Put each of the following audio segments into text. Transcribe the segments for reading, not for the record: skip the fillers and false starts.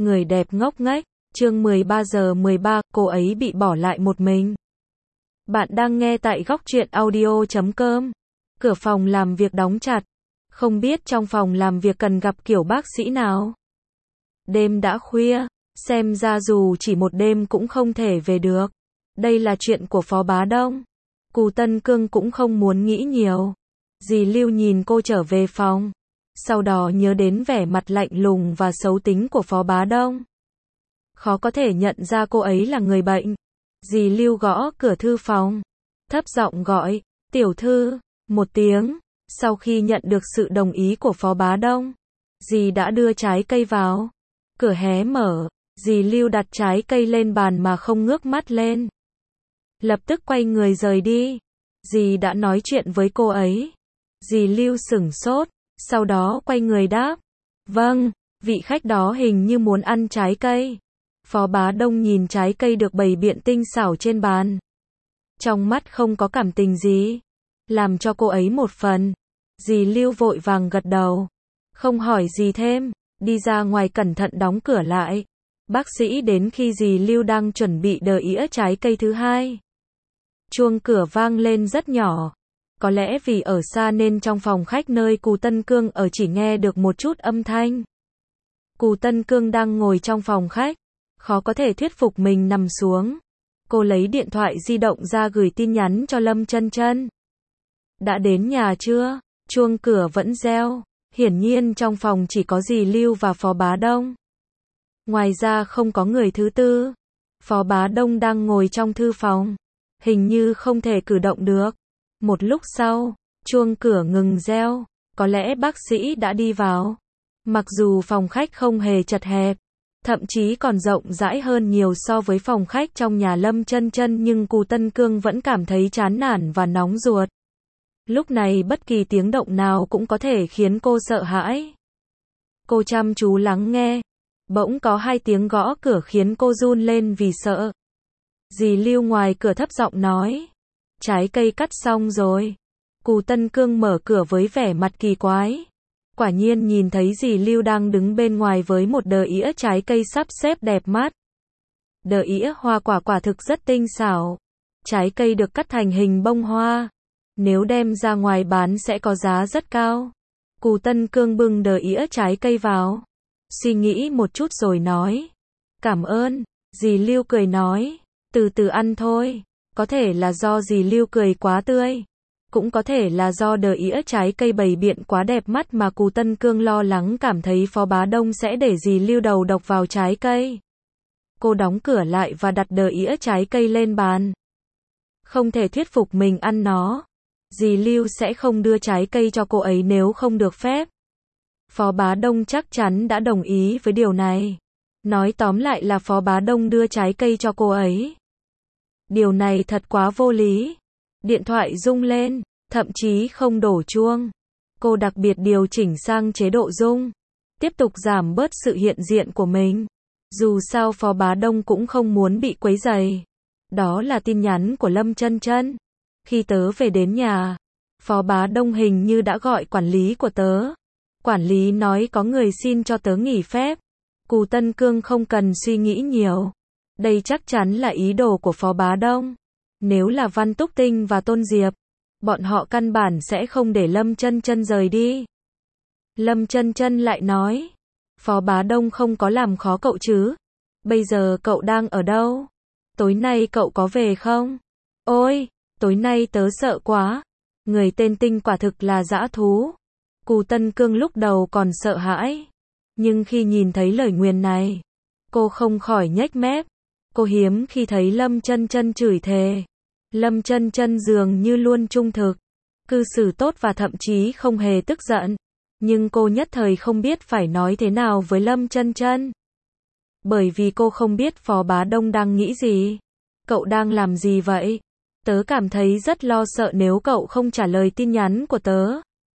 Người đẹp ngốc nghếch, chương 13 giờ 13, cô ấy bị bỏ lại một mình. Bạn đang nghe tại góc truyện audio.com. Cửa phòng làm việc đóng chặt. Không biết trong phòng làm việc cần gặp kiểu bác sĩ nào. Đêm đã khuya, xem ra dù chỉ một đêm cũng không thể về được. Đây là chuyện của Phó Bá Đông. Cù Tân Cương cũng không muốn nghĩ nhiều. Dì Lưu nhìn cô trở về phòng. Sau đó nhớ đến vẻ mặt lạnh lùng và xấu tính của Phó Bá Đông. Khó có thể nhận ra cô ấy là người bệnh. Dì Lưu gõ cửa thư phòng. Thấp giọng gọi, tiểu thư, một tiếng. Sau khi nhận được sự đồng ý của Phó Bá Đông, dì đã đưa trái cây vào. Cửa hé mở, dì Lưu đặt trái cây lên bàn mà không ngước mắt lên. Lập tức quay người rời đi. Dì đã nói chuyện với cô ấy. Dì Lưu sửng sốt, sau đó quay người đáp. Vâng, vị khách đó hình như muốn ăn trái cây. Phó Bá Đông nhìn trái cây được bày biện tinh xảo trên bàn. Trong mắt không có cảm tình gì. Làm cho cô ấy một phần. Dì Lưu vội vàng gật đầu. Không hỏi gì thêm, đi ra ngoài cẩn thận đóng cửa lại. Bác sĩ đến khi dì Lưu đang chuẩn bị đờ ĩa trái cây thứ hai. Chuông cửa vang lên rất nhỏ. Có lẽ vì ở xa nên trong phòng khách nơi Cù Tân Cương ở chỉ nghe được một chút âm thanh. Cù Tân Cương đang ngồi trong phòng khách, khó có thể thuyết phục mình nằm xuống. Cô lấy điện thoại di động ra gửi tin nhắn cho Lâm Chân Chân. Đã đến nhà chưa? Chuông cửa vẫn reo. Hiển nhiên trong phòng chỉ có dì Lưu và Phó Bá Đông. Ngoài ra không có người thứ tư. Phó Bá Đông đang ngồi trong thư phòng. Hình như không thể cử động được. Một lúc sau, chuông cửa ngừng reo. Có lẽ bác sĩ đã đi vào. Mặc dù phòng khách không hề chật hẹp, thậm chí còn rộng rãi hơn nhiều so với phòng khách trong nhà Lâm Chân Chân, nhưng Cù Tân Cương vẫn cảm thấy chán nản và nóng ruột. Lúc này bất kỳ tiếng động nào cũng có thể khiến cô sợ hãi. Cô chăm chú lắng nghe. Bỗng có hai tiếng gõ cửa khiến cô run lên vì sợ. Dì Lưu ngoài cửa thấp giọng nói. Trái cây cắt xong rồi. Cù Tân Cương mở cửa với vẻ mặt kỳ quái. Quả nhiên nhìn thấy dì Lưu đang đứng bên ngoài với một đờ ĩa trái cây sắp xếp đẹp mắt. Đờ ĩa hoa quả quả thực rất tinh xảo. Trái cây được cắt thành hình bông hoa. Nếu đem ra ngoài bán sẽ có giá rất cao. Cù Tân Cương bưng đờ ĩa trái cây vào. Suy nghĩ một chút rồi nói. Cảm ơn. Dì Lưu cười nói. Từ từ ăn thôi. Có thể là do dì Lưu cười quá tươi. Cũng có thể là do đờ ĩa trái cây bày biện quá đẹp mắt mà Cù Tân Cương lo lắng cảm thấy Phó Bá Đông sẽ để dì Lưu đầu độc vào trái cây. Cô đóng cửa lại và đặt đờ ĩa trái cây lên bàn. Không thể thuyết phục mình ăn nó. Dì Lưu sẽ không đưa trái cây cho cô ấy nếu không được phép. Phó Bá Đông chắc chắn đã đồng ý với điều này. Nói tóm lại là Phó Bá Đông đưa trái cây cho cô ấy. Điều này thật quá vô lý. Điện thoại rung lên, thậm chí không đổ chuông. Cô đặc biệt điều chỉnh sang chế độ rung. Tiếp tục giảm bớt sự hiện diện của mình. Dù sao Phó Bá Đông cũng không muốn bị quấy rầy. Đó là tin nhắn của Lâm Chân Chân. Khi tớ về đến nhà, Phó Bá Đông hình như đã gọi quản lý của tớ. Quản lý nói có người xin cho tớ nghỉ phép. Cù Tân Cương không cần suy nghĩ nhiều. Đây chắc chắn là ý đồ của Phó Bá Đông. Nếu là Văn Túc Tinh và Tôn Diệp, bọn họ căn bản sẽ không để Lâm Chân Chân rời đi. Lâm Chân Chân lại nói. Phó Bá Đông không có làm khó cậu chứ? Bây giờ cậu đang ở đâu? Tối nay cậu có về không? Ôi, tối nay tớ sợ quá. Người tên Tinh quả thực là dã thú. Cù Tân Cương lúc đầu còn sợ hãi. Nhưng khi nhìn thấy lời nguyền này, cô không khỏi nhếch mép. Cô hiếm khi thấy Lâm Chân Chân chửi thề. Lâm Chân Chân dường như luôn trung thực, cư xử tốt và thậm chí không hề tức giận. Nhưng cô nhất thời không biết phải nói thế nào với Lâm Chân Chân. Bởi vì cô không biết Phó Bá Đông đang nghĩ gì. Cậu đang làm gì vậy? Tớ cảm thấy rất lo sợ nếu cậu không trả lời tin nhắn của tớ.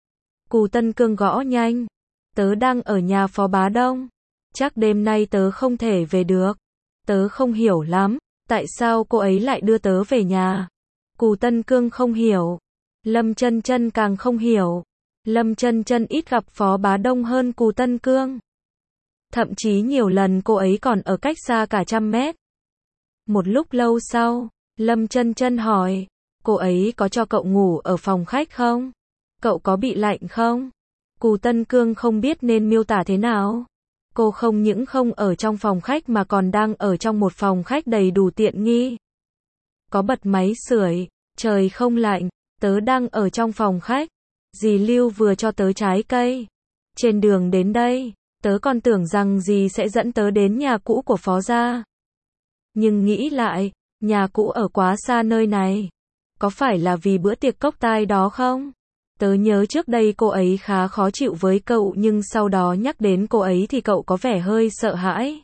Cù Tân Cương gõ nhanh. Tớ đang ở nhà Phó Bá Đông. Chắc đêm nay tớ không thể về được. Tớ không hiểu lắm. Tại sao cô ấy lại đưa tớ về nhà? Cù Tân Cương không hiểu. Lâm Chân Chân càng không hiểu. Lâm Chân Chân ít gặp Phó Bá Đông hơn Cù Tân Cương. Thậm chí nhiều lần cô ấy còn ở cách xa cả 100 mét. Một lúc lâu sau, Lâm Chân Chân hỏi, cô ấy có cho cậu ngủ ở phòng khách không? Cậu có bị lạnh không? Cù Tân Cương không biết nên miêu tả thế nào. Cô không những không ở trong phòng khách mà còn đang ở trong một phòng khách đầy đủ tiện nghi. Có bật máy sưởi, trời không lạnh, tớ đang ở trong phòng khách. Dì Lưu vừa cho tớ trái cây. Trên đường đến đây, tớ còn tưởng rằng dì sẽ dẫn tớ đến nhà cũ của Phó gia. Nhưng nghĩ lại, nhà cũ ở quá xa nơi này. Có phải là vì bữa tiệc cốc tai đó không? Tớ nhớ trước đây cô ấy khá khó chịu với cậu nhưng sau đó nhắc đến cô ấy thì cậu có vẻ hơi sợ hãi.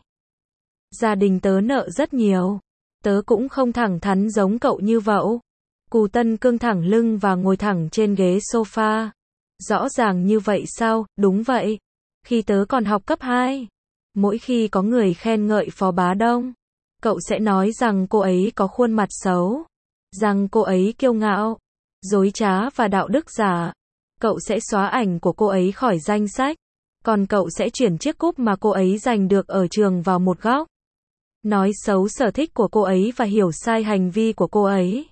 Gia đình tớ nợ rất nhiều. Tớ cũng không thẳng thắn giống cậu như vậy. Cù Tân Cương thẳng lưng và ngồi thẳng trên ghế sofa. Rõ ràng như vậy sao? Đúng vậy. Khi tớ còn học cấp 2, mỗi khi có người khen ngợi Phó Bá Đông, cậu sẽ nói rằng cô ấy có khuôn mặt xấu, rằng cô ấy kiêu ngạo, dối trá và đạo đức giả. Cậu sẽ xóa ảnh của cô ấy khỏi danh sách, còn cậu sẽ chuyển chiếc cúp mà cô ấy giành được ở trường vào một góc. Nói xấu sở thích của cô ấy và hiểu sai hành vi của cô ấy.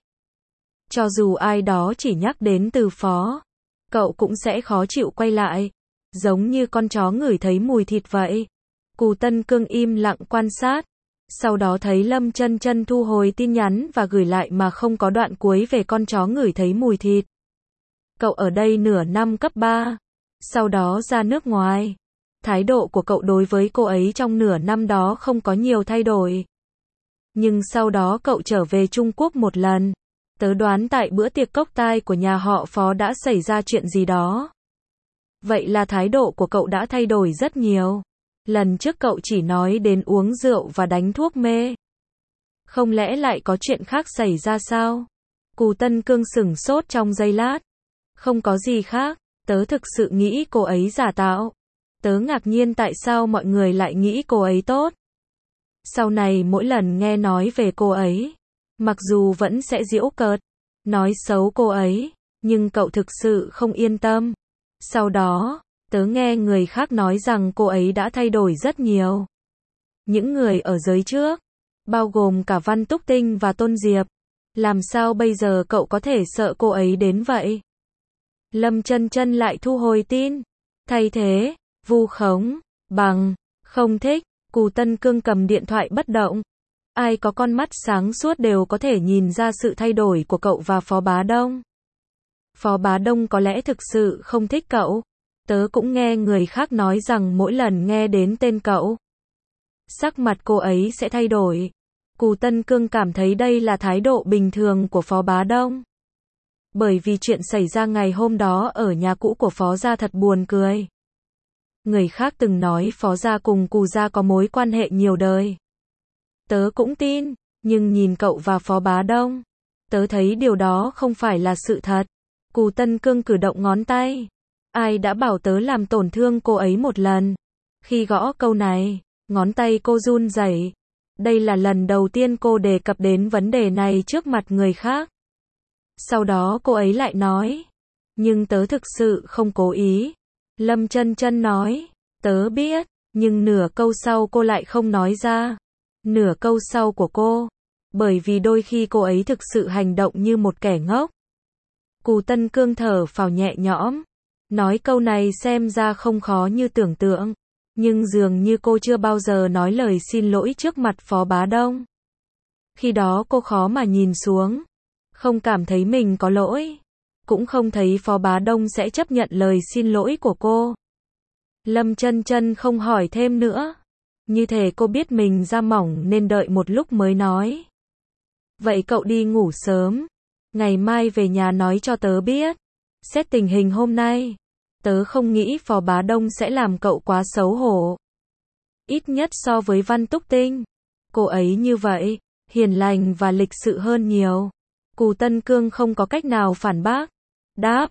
Cho dù ai đó chỉ nhắc đến từ Phó, cậu cũng sẽ khó chịu quay lại, giống như con chó ngửi thấy mùi thịt vậy. Cù Tân Cương im lặng quan sát, sau đó thấy Lâm Chân Chân thu hồi tin nhắn và gửi lại mà không có đoạn cuối về con chó ngửi thấy mùi thịt. Cậu ở đây nửa năm cấp 3, sau đó ra nước ngoài. Thái độ của cậu đối với cô ấy trong nửa năm đó không có nhiều thay đổi. Nhưng sau đó cậu trở về Trung Quốc một lần. Tớ đoán tại bữa tiệc cốc tai của nhà họ Phó đã xảy ra chuyện gì đó. Vậy là thái độ của cậu đã thay đổi rất nhiều. Lần trước cậu chỉ nói đến uống rượu và đánh thuốc mê. Không lẽ lại có chuyện khác xảy ra sao? Cù Tân Cương sửng sốt trong giây lát. Không có gì khác, tớ thực sự nghĩ cô ấy giả tạo. Tớ ngạc nhiên tại sao mọi người lại nghĩ cô ấy tốt. Sau này mỗi lần nghe nói về cô ấy, mặc dù vẫn sẽ giễu cợt, nói xấu cô ấy, nhưng cậu thực sự không yên tâm. Sau đó, tớ nghe người khác nói rằng cô ấy đã thay đổi rất nhiều. Những người ở giới trước, bao gồm cả Văn Túc Tinh và Tôn Diệp, làm sao bây giờ cậu có thể sợ cô ấy đến vậy? Lâm Chân Chân lại thu hồi tin, thay thế, vu khống, bằng, không thích. Cù Tân Cương cầm điện thoại bất động. Ai có con mắt sáng suốt đều có thể nhìn ra sự thay đổi của cậu và Phó Bá Đông. Phó Bá Đông có lẽ thực sự không thích cậu. Tớ cũng nghe người khác nói rằng mỗi lần nghe đến tên cậu, sắc mặt cô ấy sẽ thay đổi. Cù Tân Cương cảm thấy đây là thái độ bình thường của Phó Bá Đông. Bởi vì chuyện xảy ra ngày hôm đó ở nhà cũ của Phó gia thật buồn cười. Người khác từng nói Phó gia cùng Cù gia có mối quan hệ nhiều đời. Tớ cũng tin, nhưng nhìn cậu và Phó Bá Đông, tớ thấy điều đó không phải là sự thật. Cù Tân Cương cử động ngón tay. Ai đã bảo tớ làm tổn thương cô ấy một lần? Khi gõ câu này, ngón tay cô run rẩy. Đây là lần đầu tiên cô đề cập đến vấn đề này trước mặt người khác. Sau đó cô ấy lại nói, nhưng tớ thực sự không cố ý. Lâm Chân Chân nói, tớ biết, nhưng nửa câu sau cô lại không nói ra. Nửa câu sau của cô, bởi vì đôi khi cô ấy thực sự hành động như một kẻ ngốc. Cù Tân Cương thở phào nhẹ nhõm, nói câu này xem ra không khó như tưởng tượng, nhưng dường như cô chưa bao giờ nói lời xin lỗi trước mặt Phó Bá Đông. Khi đó cô khó mà nhìn xuống, không cảm thấy mình có lỗi, cũng không thấy Phó Bá Đông sẽ chấp nhận lời xin lỗi của cô. Lâm Chân Chân không hỏi thêm nữa, như thể cô biết mình da mỏng nên đợi một lúc mới nói. Vậy cậu đi ngủ sớm, ngày mai về nhà nói cho tớ biết. Xét tình hình hôm nay, tớ không nghĩ Phó Bá Đông sẽ làm cậu quá xấu hổ. Ít nhất so với Văn Túc Tinh, cô ấy như vậy, hiền lành và lịch sự hơn nhiều. Cù Tân Cương không có cách nào phản bác. Đáp,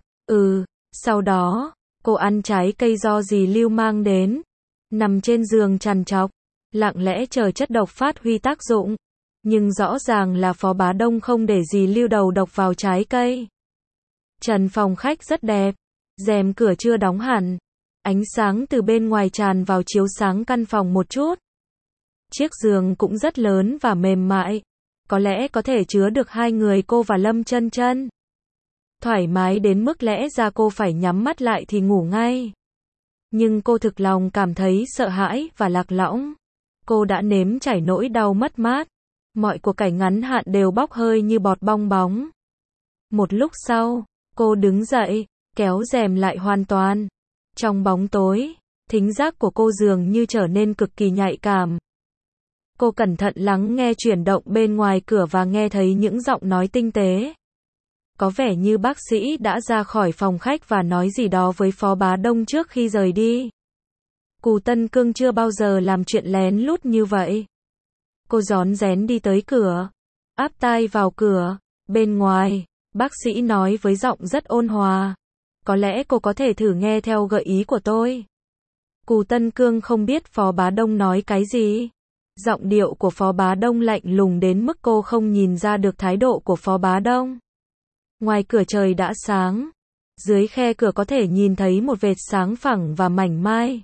sau đó, cô ăn trái cây do dì Lưu mang đến, nằm trên giường trằn trọc, lặng lẽ chờ chất độc phát huy tác dụng. Nhưng rõ ràng là Phó Bá Đông không để dì Lưu đầu độc vào trái cây. Trần phòng khách rất đẹp, rèm cửa chưa đóng hẳn, Ánh sáng từ bên ngoài tràn vào chiếu sáng căn phòng một chút. Chiếc giường cũng rất lớn và mềm mại. Có lẽ có thể chứa được hai người cô và Lâm Chân Chân. Thoải mái đến mức lẽ ra cô phải nhắm mắt lại thì ngủ ngay. Nhưng cô thực lòng cảm thấy sợ hãi và lạc lõng. Cô đã nếm trải nỗi đau mất mát. Mọi cuộc cảnh ngắn hạn đều bốc hơi như bọt bong bóng. Một lúc sau, cô đứng dậy, kéo rèm lại hoàn toàn. Trong bóng tối, thính giác của cô dường như trở nên cực kỳ nhạy cảm. Cô cẩn thận lắng nghe chuyển động bên ngoài cửa và nghe thấy những giọng nói tinh tế. Có vẻ như bác sĩ đã ra khỏi phòng khách và nói gì đó với Phó Bá Đông trước khi rời đi. Cù Tân Cương chưa bao giờ làm chuyện lén lút như vậy. Cô rón rén đi tới cửa, áp tai vào cửa. Bên ngoài, bác sĩ nói với giọng rất ôn hòa. Có lẽ cô có thể thử nghe theo gợi ý của tôi. Cù Tân Cương không biết Phó Bá Đông nói cái gì. Giọng điệu của Phó Bá Đông lạnh lùng đến mức cô không nhìn ra được thái độ của Phó Bá Đông. Ngoài cửa trời đã sáng. Dưới khe cửa có thể nhìn thấy một vệt sáng phẳng và mảnh mai.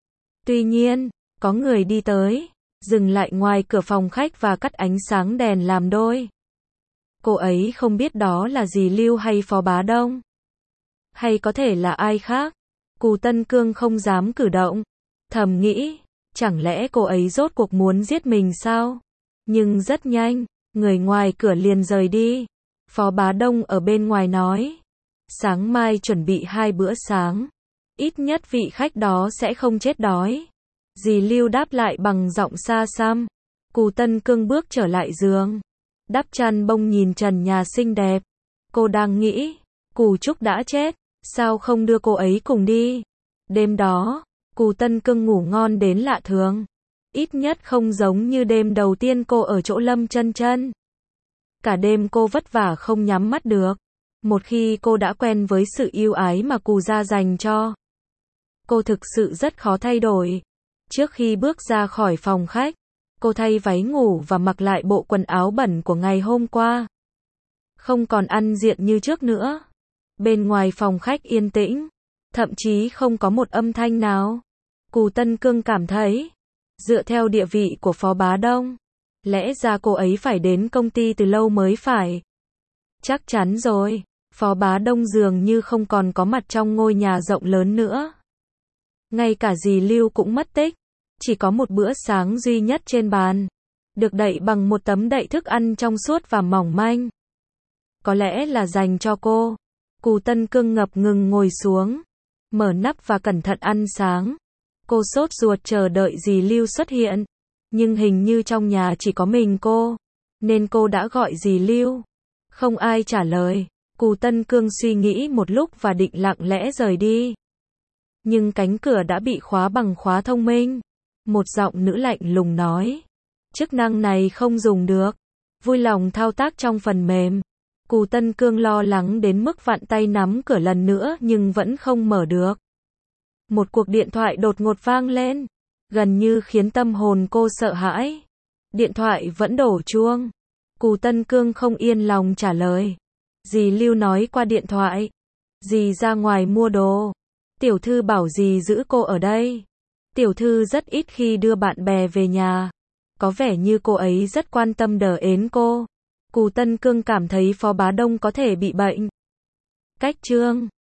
Tuy nhiên, có người đi tới, dừng lại ngoài cửa phòng khách và cắt ánh sáng đèn làm đôi. Cô ấy không biết đó là dì Lưu hay Phó Bá Đông. Hay có thể là ai khác. Cù Tân Cương không dám cử động. Thầm nghĩ, chẳng lẽ cô ấy rốt cuộc muốn giết mình sao? Nhưng rất nhanh, người ngoài cửa liền rời đi. Phó Bá Đông ở bên ngoài nói. Sáng mai chuẩn bị 2 bữa sáng. Ít nhất vị khách đó sẽ không chết đói. Dì Lưu đáp lại bằng giọng xa xăm. Cù Tân Cương bước trở lại giường. Đắp chăn bông nhìn trần nhà xinh đẹp. Cô đang nghĩ, Cù Trúc đã chết, sao không đưa cô ấy cùng đi? Đêm đó, Cù Tân Cương ngủ ngon đến lạ thường. Ít nhất không giống như đêm đầu tiên cô ở chỗ Lâm Chân Chân. Cả đêm cô vất vả không nhắm mắt được. Một khi cô đã quen với sự yêu ái mà Cù gia dành cho, cô thực sự rất khó thay đổi. Trước khi bước ra khỏi phòng khách, cô thay váy ngủ và mặc lại bộ quần áo bẩn của ngày hôm qua. Không còn ăn diện như trước nữa. Bên ngoài phòng khách yên tĩnh, thậm chí không có một âm thanh nào. Cù Tân Cương cảm thấy, dựa theo địa vị của Phó Bá Đông, lẽ ra cô ấy phải đến công ty từ lâu mới phải. Chắc chắn rồi, Phó Bá Đông dường như không còn có mặt trong ngôi nhà rộng lớn nữa. Ngay cả dì Lưu cũng mất tích. Chỉ có một bữa sáng duy nhất trên bàn, được đậy bằng một tấm đậy thức ăn trong suốt và mỏng manh. Có lẽ là dành cho cô. Cù Tân Cương ngập ngừng ngồi xuống, mở nắp và cẩn thận ăn sáng. Cô sốt ruột chờ đợi dì Lưu xuất hiện, nhưng hình như trong nhà chỉ có mình cô, nên cô đã gọi dì Lưu. Không ai trả lời. Cù Tân Cương suy nghĩ một lúc và định lặng lẽ rời đi. Nhưng cánh cửa đã bị khóa bằng khóa thông minh. Một giọng nữ lạnh lùng nói. Chức năng này không dùng được. Vui lòng thao tác trong phần mềm. Cù Tân Cương lo lắng đến mức vặn tay nắm cửa lần nữa nhưng vẫn không mở được. Một cuộc điện thoại đột ngột vang lên, gần như khiến tâm hồn cô sợ hãi. Điện thoại vẫn đổ chuông. Cù Tân Cương không yên lòng trả lời. Dì Lưu nói qua điện thoại. Dì ra ngoài mua đồ. Tiểu thư bảo dì giữ cô ở đây. Tiểu thư rất ít khi đưa bạn bè về nhà. Có vẻ như cô ấy rất quan tâm đờ ến cô. Cù Tân Cương cảm thấy Phó Bá Đông có thể bị bệnh. Cách chương